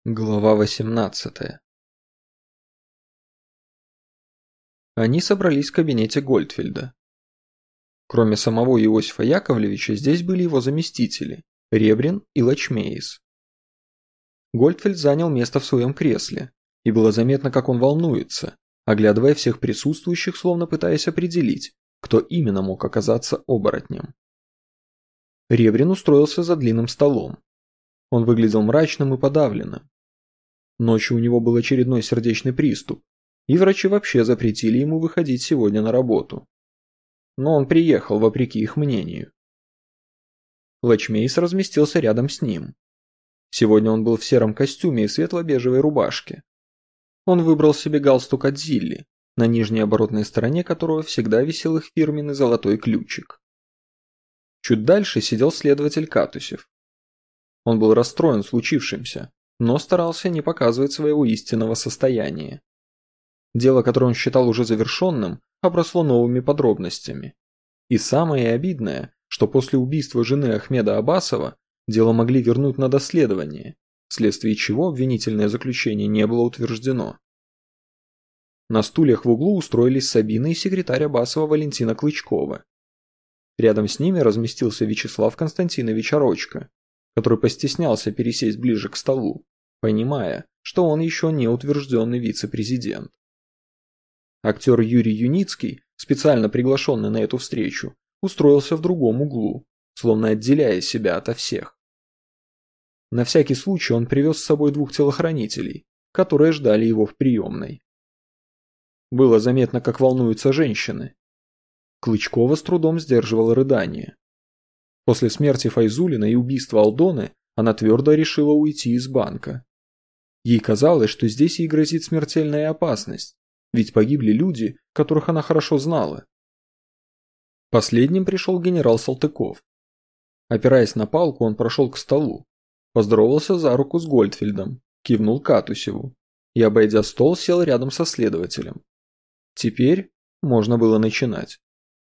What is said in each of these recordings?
Глава 18. Они собрались в кабинете Гольдфельда. Кроме самого Иосифа Яковлевича, здесь были его заместители – Ребрин и Лачмеис. Гольдфельд занял место в своем кресле, и было заметно, как он волнуется, оглядывая всех присутствующих, словно пытаясь определить, кто именно мог оказаться оборотнем. Ребрин устроился за длинным столом. Он выглядел мрачным и подавленным. Ночью у него был очередной сердечный приступ, и врачи вообще запретили ему выходить сегодня на работу. Но он приехал, вопреки их мнению. Лачмейс разместился рядом с ним. Сегодня он был в сером костюме и светло-бежевой рубашке. Он выбрал себе галстук от Зилли, на нижней оборотной стороне которого всегда висел их фирменный золотой ключик. Чуть дальше сидел следователь Катусев. Он был расстроен случившимся, но старался не показывать своего истинного состояния. Дело, которое он считал уже завершенным, обросло новыми подробностями. И самое обидное, что после убийства жены Ахмеда Абасова дело могли вернуть на доследование, вследствие чего обвинительное заключение не было утверждено. На стульях в углу устроились Сабина и секретарь Абасова Валентина Клычкова. Рядом с ними разместился Вячеслав Константинович Орочко, который постеснялся пересесть ближе к столу, понимая, что он еще не утвержденный вице-президент. Актер Юрий Юницкий, специально приглашенный на эту встречу, устроился в другом углу, словно отделяя себя ото всех. На всякий случай он привез с собой 2 телохранителей, которые ждали его в приемной. Было заметно, как волнуются женщины. Клычкова с трудом сдерживала рыдание. После смерти Файзуллина и убийства Алдоны она твердо решила уйти из банка. Ей казалось, что здесь ей грозит смертельная опасность, ведь погибли люди, которых она хорошо знала. Последним пришел генерал Салтыков. Опираясь на палку, он прошел к столу, поздоровался за руку с Гольдфельдом, кивнул Катусеву и, обойдя стол, сел рядом со следователем. Теперь можно было начинать.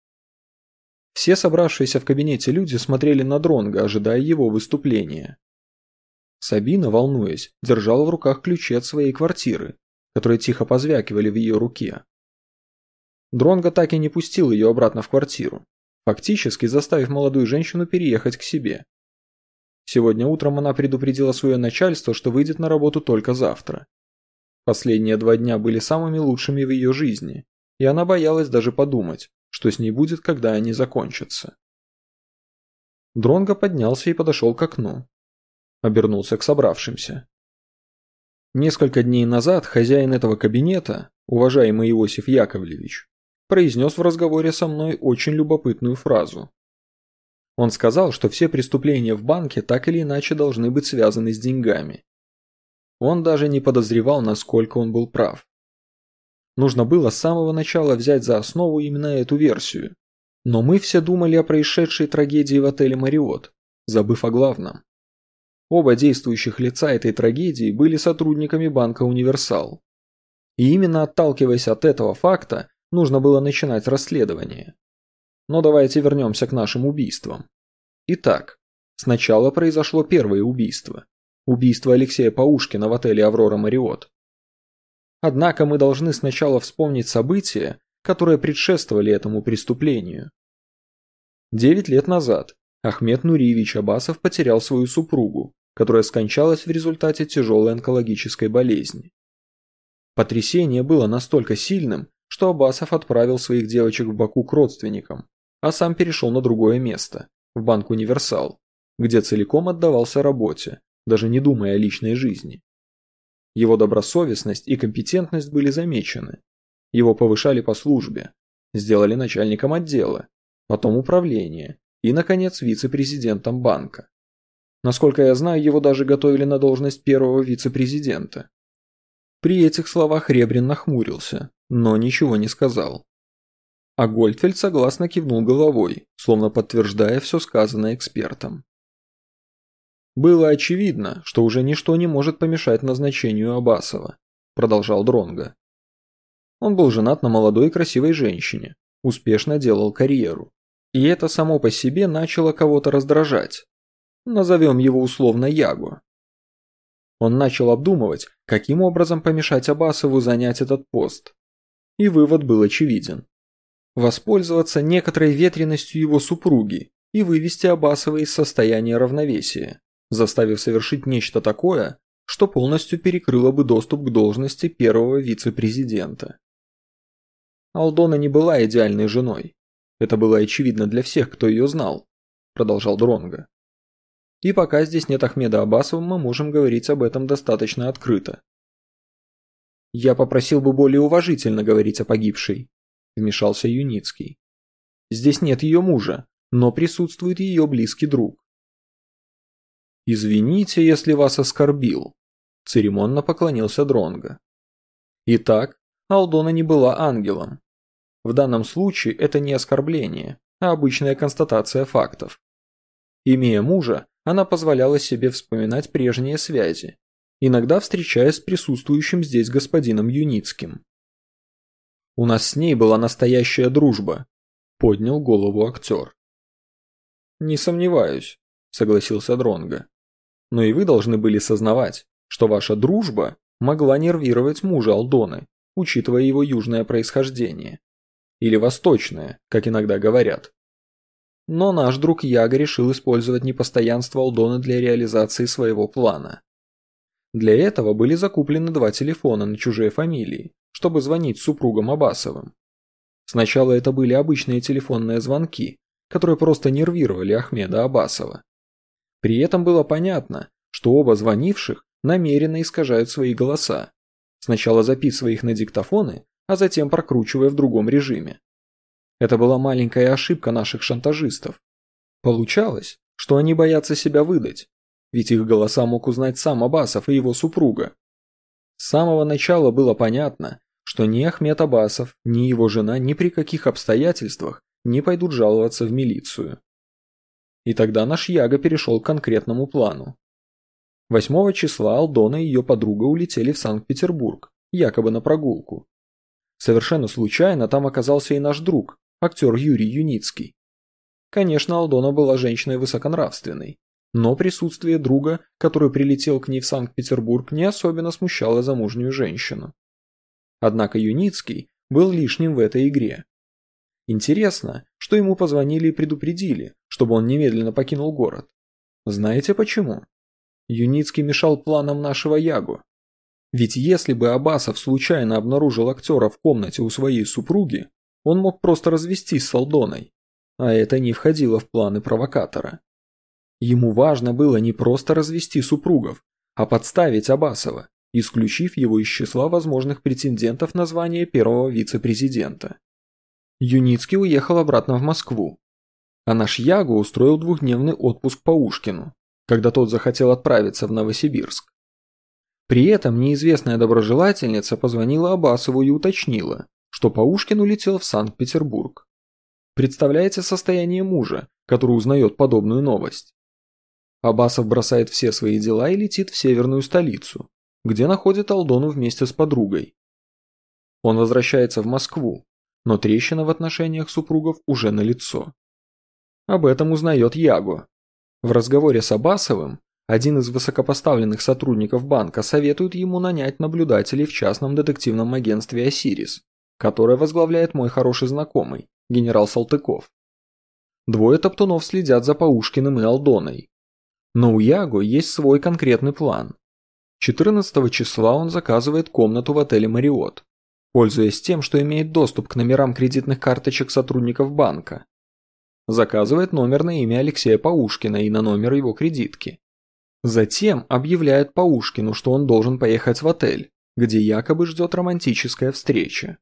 Все собравшиеся в кабинете люди смотрели на Дронга, ожидая его выступления. Сабина, волнуясь, держала в руках ключи от своей квартиры, которые тихо позвякивали в ее руке. Дронго так и не пустил ее обратно в квартиру, фактически заставив молодую женщину переехать к себе. Сегодня утром она предупредила свое начальство, что выйдет на работу только завтра. Последние 2 дня были самыми лучшими в ее жизни, и она боялась даже подумать, что с ней будет, когда они закончатся. Дронго поднялся и подошел к окну. Обернулся к собравшимся. Несколько дней назад хозяин этого кабинета, уважаемый Иосиф Яковлевич, произнес в разговоре со мной очень любопытную фразу. Он сказал, что все преступления в банке так или иначе должны быть связаны с деньгами. Он даже не подозревал, насколько он был прав. Нужно было с самого начала взять за основу именно эту версию. Но мы все думали о происшедшей трагедии в отеле «Мариот», забыв о главном. Оба действующих лица этой трагедии были сотрудниками банка «Универсал». И именно отталкиваясь от этого факта, нужно было начинать расследование. Но давайте вернемся к нашим убийствам. Итак, сначала произошло первое убийство. Убийство Алексея Паушкина в отеле «Аврора Мариот». Однако мы должны сначала вспомнить события, которые предшествовали этому преступлению. 9 лет назад Ахмед Нуриевич Абасов потерял свою супругу, которая скончалась в результате тяжелой онкологической болезни. Потрясение было настолько сильным, что Абасов отправил своих девочек в Баку к родственникам, а сам перешел на другое место, в банк «Универсал», где целиком отдавался работе, даже не думая о личной жизни. Его добросовестность и компетентность были замечены. Его повышали по службе, сделали начальником отдела, потом управления и, наконец, вице-президентом банка. Насколько я знаю, его даже готовили на должность первого вице-президента. При этих словах Ребрин нахмурился, но ничего не сказал. А Гольдфельд согласно кивнул головой, словно подтверждая все сказанное экспертом. «Было очевидно, что уже ничто не может помешать назначению Абасова», – продолжал Дронго. Он был женат на молодой и красивой женщине, успешно делал карьеру. И это само по себе начало кого-то раздражать. Назовем его условно Яго. Он начал обдумывать, каким образом помешать Аббасову занять этот пост. И вывод был очевиден. Воспользоваться некоторой ветреностью его супруги и вывести Аббасова из состояния равновесия, заставив совершить нечто такое, что полностью перекрыло бы доступ к должности первого вице-президента. Алдона не была идеальной женой. Это было очевидно для всех, кто ее знал, продолжал Дронго. И пока здесь нет Ахмеда Аббасова, мы можем говорить об этом достаточно открыто. Я попросил бы более уважительно говорить о погибшей, вмешался Юницкий. Здесь нет ее мужа, но присутствует ее близкий друг. Извините, если вас оскорбил, церемонно поклонился Дронго. Итак, Алдона не была ангелом. В данном случае это не оскорбление, а обычная констатация фактов. Имея мужа, она позволяла себе вспоминать прежние связи, иногда встречаясь с присутствующим здесь господином Юницким. «У нас с ней была настоящая дружба», – поднял голову актер. «Не сомневаюсь», – согласился Дронго. «Но и вы должны были сознавать, что ваша дружба могла нервировать мужа Алдоны, учитывая его южное происхождение. Или восточное, как иногда говорят. Но наш друг Яго решил использовать непостоянство Алдоны для реализации своего плана. Для этого были закуплены 2 телефона на чужие фамилии, чтобы звонить супругам Аббасовым. Сначала это были обычные телефонные звонки, которые просто нервировали Ахмеда Аббасова. При этом было понятно, что оба звонивших намеренно искажают свои голоса, сначала записывая их на диктофоны, а затем прокручивая в другом режиме. Это была маленькая ошибка наших шантажистов. Получалось, что они боятся себя выдать, ведь их голоса мог узнать сам Аббасов и его супруга. С самого начала было понятно, что ни Ахмед Аббасов, ни его жена ни при каких обстоятельствах не пойдут жаловаться в милицию. И тогда наш Яго перешел к конкретному плану. 8 числа Алдона и ее подруга улетели в Санкт-Петербург, якобы на прогулку. Совершенно случайно там оказался и наш друг, актер Юрий Юницкий. Конечно, Алдона была женщиной высоконравственной, но присутствие друга, который прилетел к ней в Санкт-Петербург, не особенно смущало замужнюю женщину. Однако Юницкий был лишним в этой игре. Интересно, что ему позвонили и предупредили, чтобы он немедленно покинул город. Знаете почему? Юницкий мешал планам нашего Яго. Ведь если бы Аббасов случайно обнаружил актера в комнате у своей супруги, он мог просто развестись с Алдоной, а это не входило в планы провокатора. Ему важно было не просто развести супругов, а подставить Аббасова, исключив его из числа возможных претендентов на звание первого вице-президента. Юницкий уехал обратно в Москву, а наш Яго устроил 2-дневный отпуск Паушкину, когда тот захотел отправиться в Новосибирск. При этом неизвестная доброжелательница позвонила Аббасову и уточнила, что Паушкин улетел в Санкт-Петербург. Представляете состояние мужа, который узнает подобную новость? Аббасов бросает все свои дела и летит в северную столицу, где находит Алдону вместе с подругой. Он возвращается в Москву, но трещина в отношениях супругов уже налицо. Об этом узнает Яго. В разговоре с Аббасовым один из высокопоставленных сотрудников банка советует ему нанять наблюдателей в частном детективном агентстве «Осирис», которое возглавляет мой хороший знакомый, генерал Салтыков. 2 топтунов следят за Паушкиным и Алдоной. Но у Яго есть свой конкретный план. 14 числа он заказывает комнату в отеле «Мариот», пользуясь тем, что имеет доступ к номерам кредитных карточек сотрудников банка. Заказывает номер на имя Алексея Паушкина и на номер его кредитки. Затем объявляет Паушкину, что он должен поехать в отель, где якобы ждет романтическая встреча.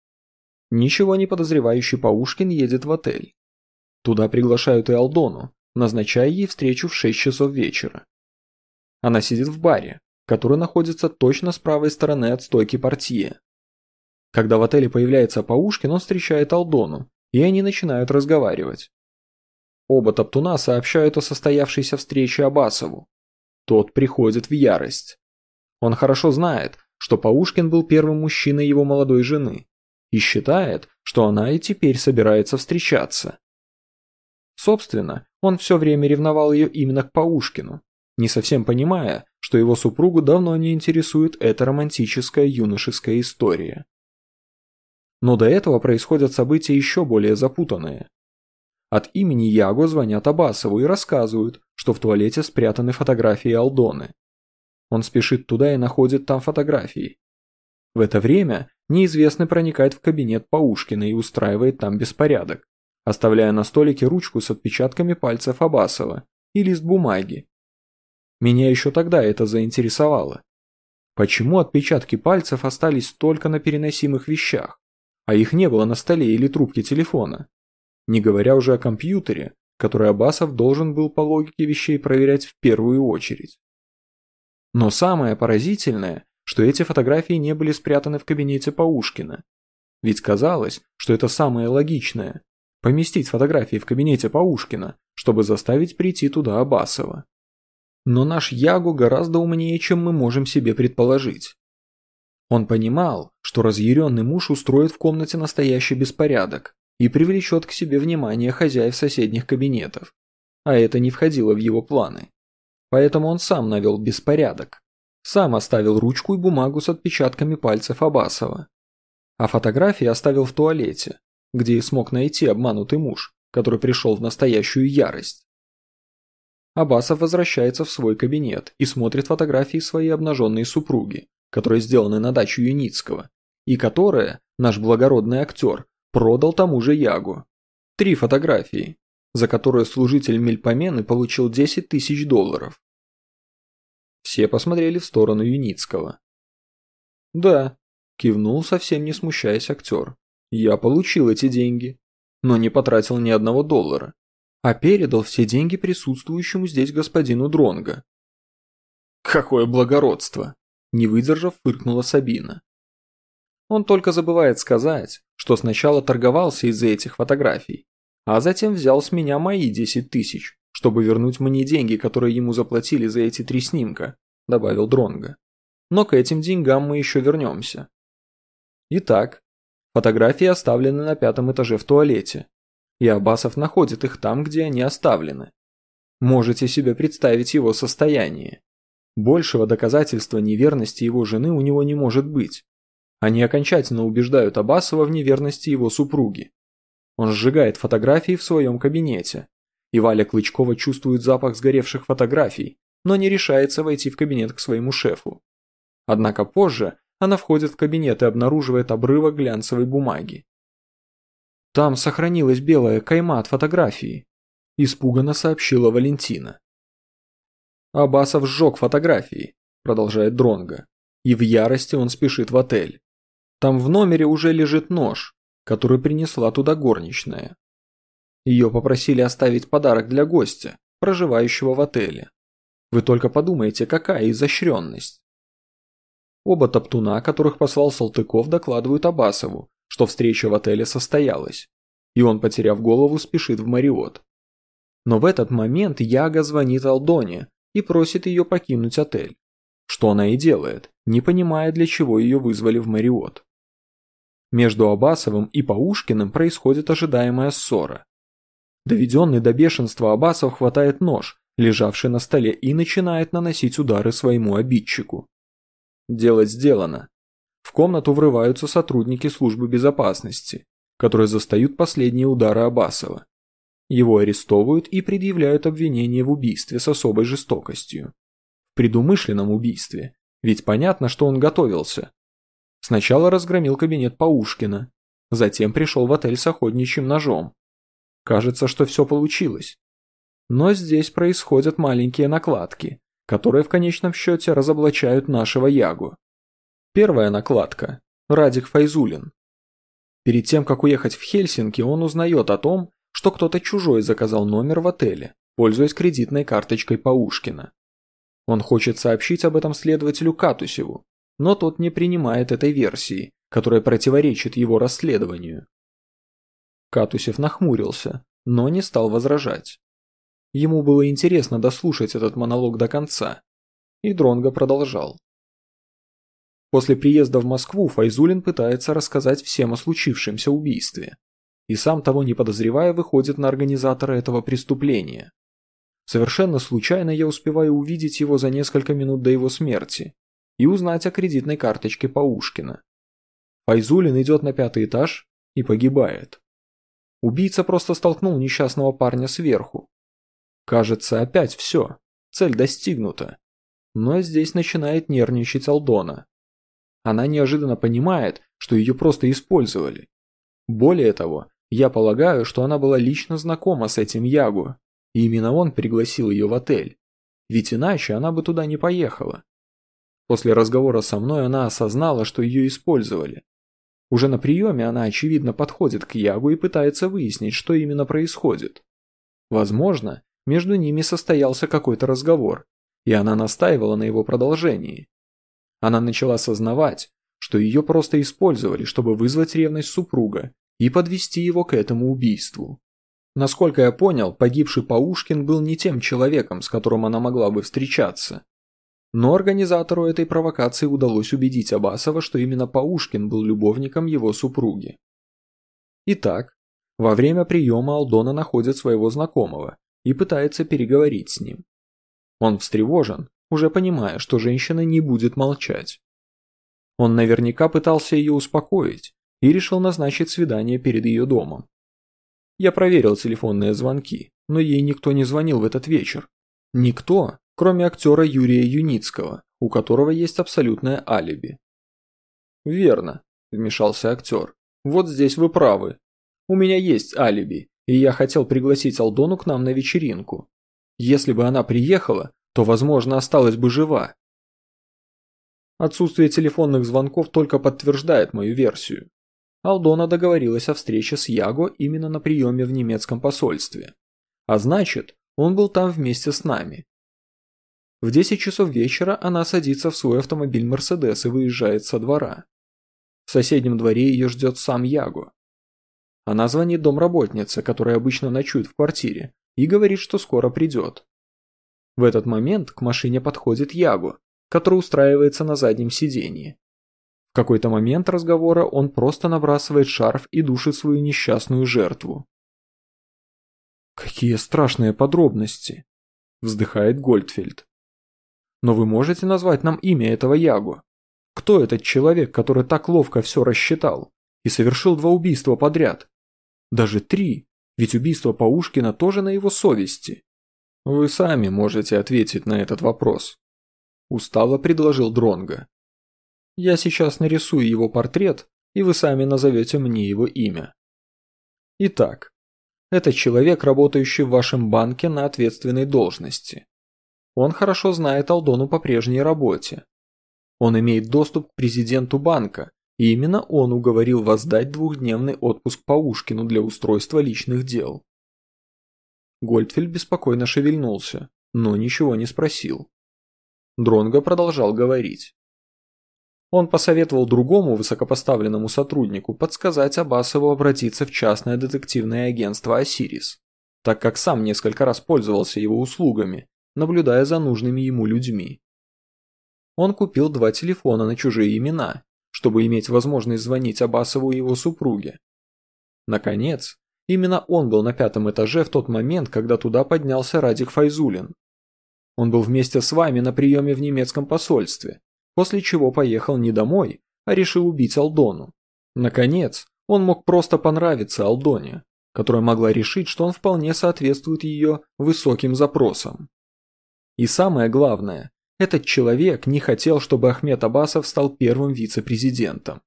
Ничего не подозревающий Паушкин едет в отель. Туда приглашают и Алдону, назначая ей встречу в 6 часов вечера. Она сидит в баре, который находится точно с правой стороны от стойки портье. Когда в отеле появляется Паушкин, он встречает Алдону, и они начинают разговаривать. Оба топтуна сообщают о состоявшейся встрече Аббасову. Тот приходит в ярость. Он хорошо знает, что Паушкин был первым мужчиной его молодой жены, и считает, что она и теперь собирается встречаться. Собственно, он все время ревновал ее именно к Паушкину, не совсем понимая, что его супругу давно не интересует эта романтическая юношеская история. Но до этого происходят события еще более запутанные. От имени Яго звонят Абасову и рассказывают, что в туалете спрятаны фотографии Алдоны. Он спешит туда и находит там фотографии. В это время неизвестный проникает в кабинет Паушкина и устраивает там беспорядок, оставляя на столике ручку с отпечатками пальцев Абасова и лист бумаги. Меня еще тогда это заинтересовало. Почему отпечатки пальцев остались только на переносимых вещах, а их не было на столе или трубке телефона? Не говоря уже о компьютере, который Абасов должен был по логике вещей проверять в первую очередь. Но самое поразительное, что эти фотографии не были спрятаны в кабинете Паушкина. Ведь казалось, что это самое логичное – поместить фотографии в кабинете Паушкина, чтобы заставить прийти туда Абасова. Но наш Яго гораздо умнее, чем мы можем себе предположить. Он понимал, что разъяренный муж устроит в комнате настоящий беспорядок и привлечет к себе внимание хозяев соседних кабинетов, а это не входило в его планы. Поэтому он сам навел беспорядок, сам оставил ручку и бумагу с отпечатками пальцев Абасова, а фотографии оставил в туалете, где и смог найти обманутый муж, который пришел в настоящую ярость. Абасов возвращается в свой кабинет и смотрит фотографии своей обнаженной супруги, которые сделаны на дачу Юницкого, и которые наш благородный актер продал тому же Ягу. 3 фотографии, за которые служитель Мельпомены получил $10 000. Все посмотрели в сторону Юницкого. «Да», – кивнул, совсем не смущаясь актер, – «я получил эти деньги, но не потратил ни $1, а передал все деньги присутствующему здесь господину Дронго». «Какое благородство!» – не выдержав, фыркнула Сабина. Он только забывает сказать, что сначала торговался из-за этих фотографий, а затем взял с меня мои 10 000, чтобы вернуть мне деньги, которые ему заплатили за эти 3 снимка, добавил Дронго. Но к этим деньгам мы еще вернемся. Итак, фотографии оставлены на 5-м этаже в туалете, и Абасов находит их там, где они оставлены. Можете себе представить его состояние. Большего доказательства неверности его жены у него не может быть. Они окончательно убеждают Абасова в неверности его супруги. Он сжигает фотографии в своем кабинете, и Валя Клычкова чувствует запах сгоревших фотографий, но не решается войти в кабинет к своему шефу. Однако позже она входит в кабинет и обнаруживает обрывок глянцевой бумаги. «Там сохранилась белая кайма от фотографии», – испуганно сообщила Валентина. «Абасов сжег фотографии», – продолжает Дронго, и в ярости он спешит в отель. Там в номере уже лежит нож, который принесла туда горничная. Ее попросили оставить подарок для гостя, проживающего в отеле. Вы только подумайте, какая изощренность. Оба топтуна, которых послал Салтыков, докладывают Абасову, что встреча в отеле состоялась, и он, потеряв голову, спешит в Мариот. Но в этот момент Яга звонит Алдоне и просит ее покинуть отель, что она и делает, не понимая, для чего ее вызвали в Мариот. Между Абасовым и Паушкиным происходит ожидаемая ссора. Доведенный до бешенства Абасов хватает нож, лежавший на столе, и начинает наносить удары своему обидчику. Дело сделано. В комнату врываются сотрудники службы безопасности, которые застают последние удары Абасова. Его арестовывают и предъявляют обвинение в убийстве с особой жестокостью. В предумышленном убийстве, ведь понятно, что он готовился. Сначала разгромил кабинет Паушкина, затем пришел в отель с охотничьим ножом. Кажется, что все получилось. Но здесь происходят маленькие накладки, которые в конечном счете разоблачают нашего Ягу. Первая накладка – Радик Файзулин. Перед тем, как уехать в Хельсинки, он узнает о том, что кто-то чужой заказал номер в отеле, пользуясь кредитной карточкой Паушкина. Он хочет сообщить об этом следователю Катусеву, но тот не принимает этой версии, которая противоречит его расследованию. Катусев нахмурился, но не стал возражать. Ему было интересно дослушать этот монолог до конца, и Дронго продолжал. После приезда в Москву Файзулин пытается рассказать всем о случившемся убийстве, и сам того не подозревая выходит на организатора этого преступления. Совершенно случайно я успеваю увидеть его за несколько минут до его смерти и узнать о кредитной карточке Паушкина. Файзулин идет на 5-й этаж и погибает. Убийца просто столкнул несчастного парня сверху. Кажется, опять все, цель достигнута. Но здесь начинает нервничать Алдона. Она неожиданно понимает, что ее просто использовали. Более того, я полагаю, что она была лично знакома с этим Ягу, и именно он пригласил ее в отель. Ведь иначе она бы туда не поехала. После разговора со мной она осознала, что ее использовали. Уже на приеме она, очевидно, подходит к Ягу и пытается выяснить, что именно происходит. Возможно, между ними состоялся какой-то разговор, и она настаивала на его продолжении. Она начала сознавать, что ее просто использовали, чтобы вызвать ревность супруга и подвести его к этому убийству. Насколько я понял, погибший Паушкин был не тем человеком, с которым она могла бы встречаться. Но организатору этой провокации удалось убедить Абасова, что именно Паушкин был любовником его супруги. Итак, во время приема Алдона находит своего знакомого и пытается переговорить с ним. Он встревожен, уже понимая, что женщина не будет молчать. Он наверняка пытался ее успокоить и решил назначить свидание перед ее домом. Я проверил телефонные звонки, но ей никто не звонил в этот вечер. Никто, кроме актера Юрия Юницкого, у которого есть абсолютное алиби. «Верно», – вмешался актер. «Вот здесь вы правы. У меня есть алиби, и я хотел пригласить Алдону к нам на вечеринку. Если бы она приехала, то, возможно, осталась бы жива». Отсутствие телефонных звонков только подтверждает мою версию. Алдона договорилась о встрече с Яго именно на приеме в немецком посольстве. А значит, он был там вместе с нами. В 10 часов вечера она садится в свой автомобиль «Мерседес» и выезжает со двора. В соседнем дворе ее ждет сам Яго. Она звонит домработнице, которая обычно ночует в квартире, и говорит, что скоро придет. В этот момент к машине подходит Яго, который устраивается на заднем сиденье. В какой-то момент разговора он просто набрасывает шарф и душит свою несчастную жертву. «Какие страшные подробности!» – вздыхает Гольдфельд. «Но вы можете назвать нам имя этого Яго? Кто этот человек, который так ловко все рассчитал и совершил 2 убийства подряд? Даже 3, ведь убийство Паушкина тоже на его совести». «Вы сами можете ответить на этот вопрос», – устало предложил Дронго. «Я сейчас нарисую его портрет, и вы сами назовете мне его имя. Итак, это человек, работающий в вашем банке на ответственной должности. Он хорошо знает Алдону по прежней работе. Он имеет доступ к президенту банка, и именно он уговорил вас дать 2-дневный отпуск Паушкину для устройства личных дел». Гольдфельд беспокойно шевельнулся, но ничего не спросил. Дронго продолжал говорить. Он посоветовал другому высокопоставленному сотруднику подсказать Абасову обратиться в частное детективное агентство «Осирис», так как сам несколько раз пользовался его услугами, наблюдая за нужными ему людьми. Он купил 2 телефона на чужие имена, чтобы иметь возможность звонить Абасову и его супруге. Наконец, именно он был на 5-м этаже в тот момент, когда туда поднялся Радик Файзулин. Он был вместе с вами на приеме в немецком посольстве, после чего поехал не домой, а решил убить Алдону. Наконец, он мог просто понравиться Алдоне, которая могла решить, что он вполне соответствует ее высоким запросам. И самое главное, этот человек не хотел, чтобы Ахмед Абасов стал первым вице-президентом.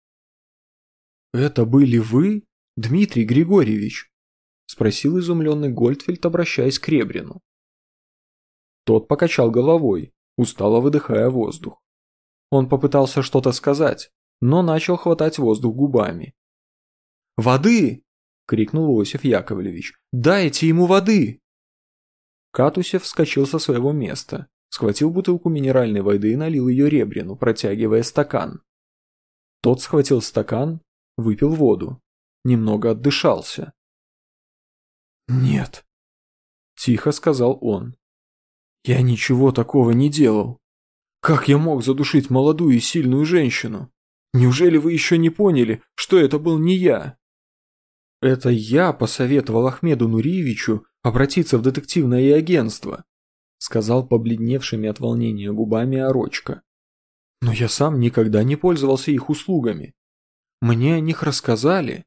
«Это были вы, Дмитрий Григорьевич?» – спросил изумленный Гольдфельд, обращаясь к Ребрину. Тот покачал головой, устало выдыхая воздух. Он попытался что-то сказать, но начал хватать воздух губами. «Воды!» – крикнул Иосиф Яковлевич. «Дайте ему воды!» Катусев вскочил со своего места, схватил бутылку минеральной воды и налил ее Ребрину, протягивая стакан. Тот схватил стакан, выпил воду, немного отдышался. «Нет», – тихо сказал он. «Я ничего такого не делал. Как я мог задушить молодую и сильную женщину? Неужели вы еще не поняли, что это был не я?» Это я посоветовал Ахмеду Нуриевичу обратиться в детективное агентство, сказал побледневшими от волнения губами Орочка. Но я сам никогда не пользовался их услугами. Мне о них рассказали.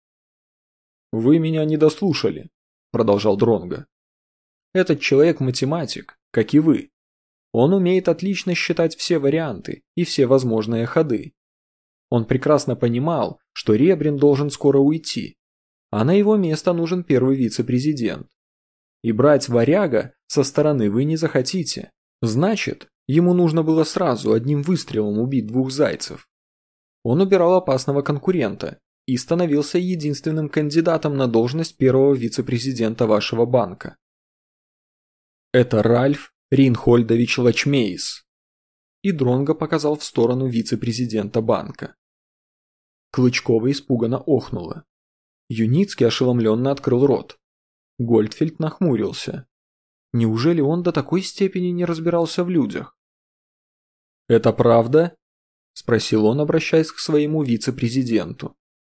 Вы меня не дослушали, продолжал Дронго. Этот человек математик, как и вы. Он умеет отлично считать все варианты и все возможные ходы. Он прекрасно понимал, что Ребрин должен скоро уйти, а на его место нужен первый вице-президент. И брать варяга со стороны вы не захотите. Значит, ему нужно было сразу одним выстрелом убить двух зайцев. Он убирал опасного конкурента и становился единственным кандидатом на должность первого вице-президента вашего банка. Это Ральф Ринхольдович Лачмейс. И Дронго показал в сторону вице-президента банка. Клычкова испуганно охнула. Юницкий ошеломленно открыл рот. Гольдфельд нахмурился. Неужели он до такой степени не разбирался в людях? «Это правда?» – спросил он, обращаясь к своему вице-президенту.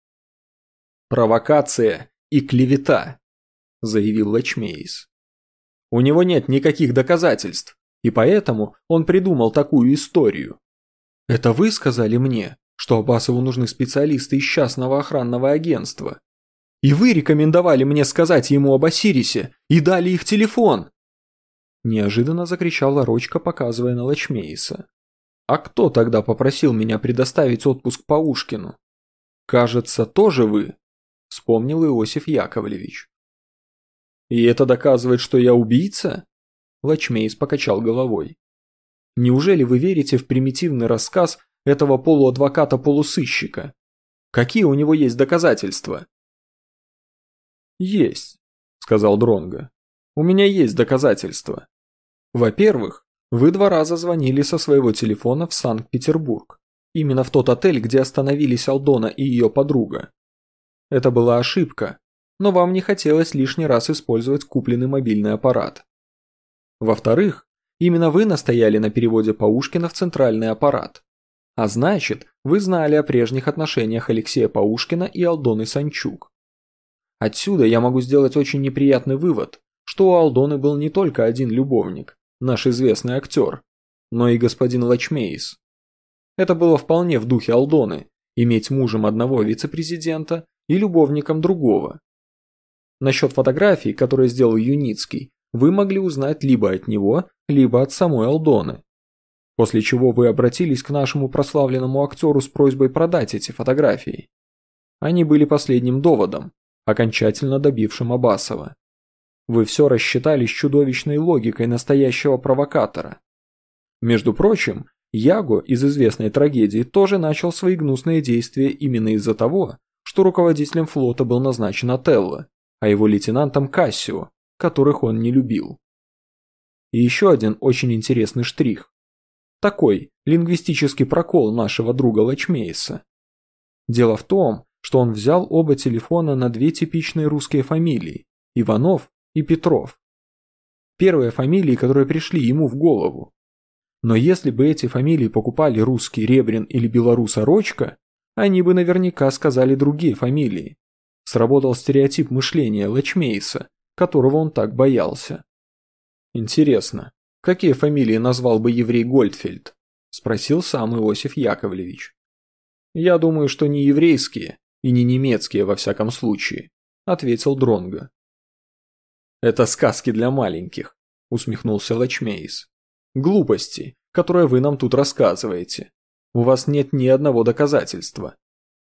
«Провокация и клевета», – заявил Лачмейс. «У него нет никаких доказательств, и поэтому он придумал такую историю. Это вы сказали мне, что Аббасову нужны специалисты из частного охранного агентства? И вы рекомендовали мне сказать ему об Осирисе и дали их телефон!» Неожиданно закричал Орочка, показывая на Лачмейса. «А кто тогда попросил меня предоставить отпуск Паушкину?» «Кажется, тоже вы», — вспомнил Иосиф Яковлевич. «И это доказывает, что я убийца?» Лачмейс покачал головой. «Неужели вы верите в примитивный рассказ этого полуадвоката-полусыщика? Какие у него есть доказательства?» «Есть», — сказал Дронго. «У меня есть доказательства. Во-первых, вы 2 раза звонили со своего телефона в Санкт-Петербург. Именно в тот отель, где остановились Алдона и ее подруга. Это была ошибка, но вам не хотелось лишний раз использовать купленный мобильный аппарат. Во-вторых, именно вы настояли на переводе Паушкина в центральный аппарат. А значит, вы знали о прежних отношениях Алексея Паушкина и Алдоны Санчук. Отсюда я могу сделать очень неприятный вывод, что у Алдоны был не только один любовник, наш известный актер, но и господин Лачмейс. Это было вполне в духе Алдоны – иметь мужем одного вице-президента и любовником другого. Насчет фотографий, которые сделал Юницкий, вы могли узнать либо от него, либо от самой Алдоны. После чего вы обратились к нашему прославленному актеру с просьбой продать эти фотографии. Они были последним доводом, окончательно добившим Аббасова. Вы все рассчитали с чудовищной логикой настоящего провокатора. Между прочим, Яго из известной трагедии тоже начал свои гнусные действия именно из-за того, что руководителем флота был назначен Отелло, а его лейтенантом Кассио, которых он не любил. И еще один очень интересный штрих. Такой лингвистический прокол нашего друга Лачмейса. Дело в том, что он взял оба телефона на 2 типичные русские фамилии – Иванов и Петров. Первые фамилии, которые пришли ему в голову. Но если бы эти фамилии покупали русский Ребрин или белорус Орочка, они бы наверняка сказали другие фамилии. Сработал стереотип мышления Лачмейса, которого он так боялся. «Интересно, какие фамилии назвал бы еврей Гольдфельд?» – спросил сам Иосиф Яковлевич. «Я думаю, что не еврейские и не немецкие во всяком случае», – ответил Дронго. «Это сказки для маленьких», – усмехнулся Лачмейс. «Глупости, которые вы нам тут рассказываете. У вас нет ни одного доказательства».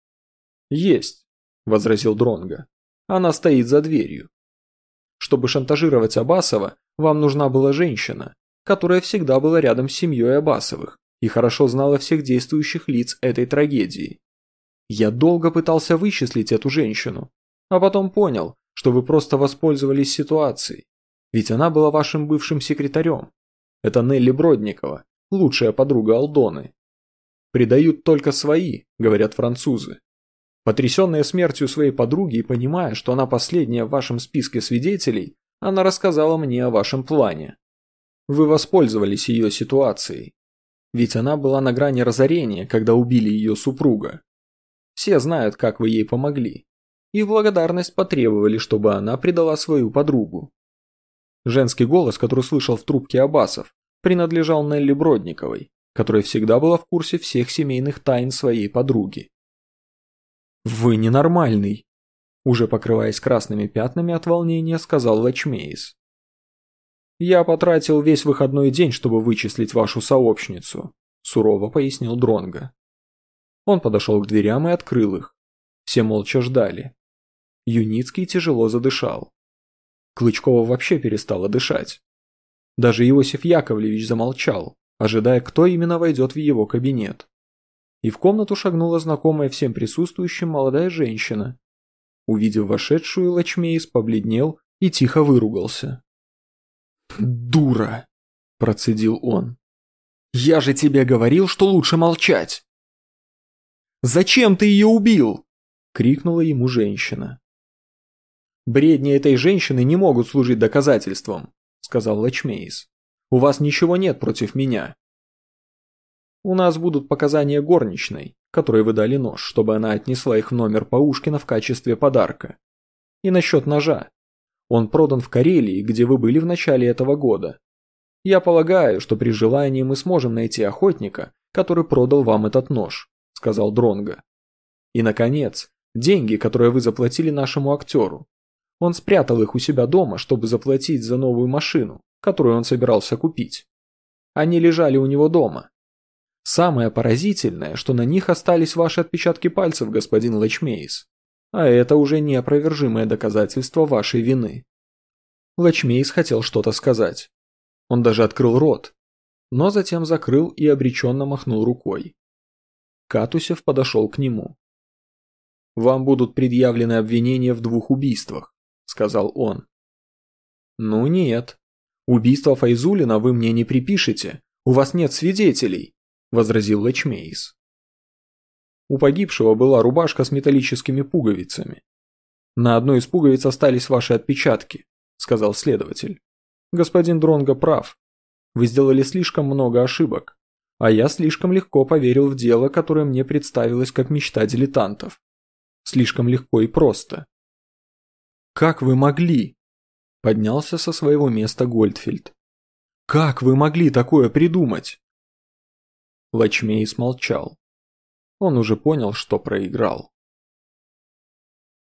«Есть», – возразил Дронго. «Она стоит за дверью. Чтобы шантажировать Аббасова, вам нужна была женщина, которая всегда была рядом с семьей Аббасовых и хорошо знала всех действующих лиц этой трагедии. Я долго пытался вычислить эту женщину, а потом понял, что вы просто воспользовались ситуацией, ведь она была вашим бывшим секретарем. Это Нелли Бродникова, лучшая подруга Алдоны. «Предают только свои», — говорят французы. Потрясенная смертью своей подруги и понимая, что она последняя в вашем списке свидетелей, она рассказала мне о вашем плане. Вы воспользовались ее ситуацией. Ведь она была на грани разорения, когда убили ее супруга. Все знают, как вы ей помогли. и в благодарность потребовали, чтобы она предала свою подругу. Женский голос, который слышал в трубке Аббасов, принадлежал Нелли Бродниковой, которая всегда была в курсе всех семейных тайн своей подруги. «Вы ненормальный», – уже покрываясь красными пятнами от волнения, сказал Лэчмейс. «Я потратил весь выходной день, чтобы вычислить вашу сообщницу», – сурово пояснил Дронго. Он подошел к дверям и открыл их. Все молча ждали. Юницкий тяжело задышал. Клычкова вообще перестала дышать. Даже Иосиф Яковлевич замолчал, ожидая, кто именно войдет в его кабинет. И в комнату шагнула знакомая всем присутствующим молодая женщина. Увидев вошедшую, Лэчмейс побледнел и тихо выругался. «Дура!» – процедил он. «Я же тебе говорил, что лучше молчать!» «Зачем ты ее убил?» – крикнула ему женщина. «Бредни этой женщины не могут служить доказательством», – сказал Лэчмейс. «У вас ничего нет против меня. У нас будут показания горничной, которой вы дали нож, чтобы она отнесла их в номер Паушкина в качестве подарка. И насчет ножа. Он продан в Карелии, где вы были в начале этого года. Я полагаю, что при желании мы сможем найти охотника, который продал вам этот нож», – сказал Дронго. «И, наконец, деньги, которые вы заплатили нашему актеру. Он спрятал их у себя дома, чтобы заплатить за новую машину, которую он собирался купить. Они лежали у него дома. Самое поразительное, что на них остались ваши отпечатки пальцев, господин Лэчмейс. А это уже неопровержимое доказательство вашей вины». Лэчмейс хотел что-то сказать. Он даже открыл рот, но затем закрыл и обреченно махнул рукой. Катусев подошел к нему. «Вам будут предъявлены обвинения в 2 убийствах», – сказал он. «Ну нет. Убийство Файзуллина вы мне не припишете. У вас нет свидетелей», – возразил Лэчмейс. «У погибшего была рубашка с металлическими пуговицами. На одной из пуговиц остались ваши отпечатки», – сказал следователь. «Господин Дронго прав. Вы сделали слишком много ошибок, а я слишком легко поверил в дело, которое мне представилось как мечта дилетантов. Слишком легко и просто». «Как вы могли?» – поднялся со своего места Гольдфельд. «Как вы могли такое придумать?» Лэчмейс молчал. Он уже понял, что проиграл.